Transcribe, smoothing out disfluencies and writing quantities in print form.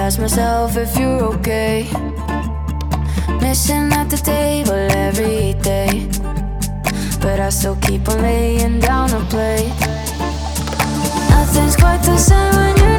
ask myself if you're okay. Missing at the table every day, but I still keep on laying down a plate. Nothing's quite the same when you're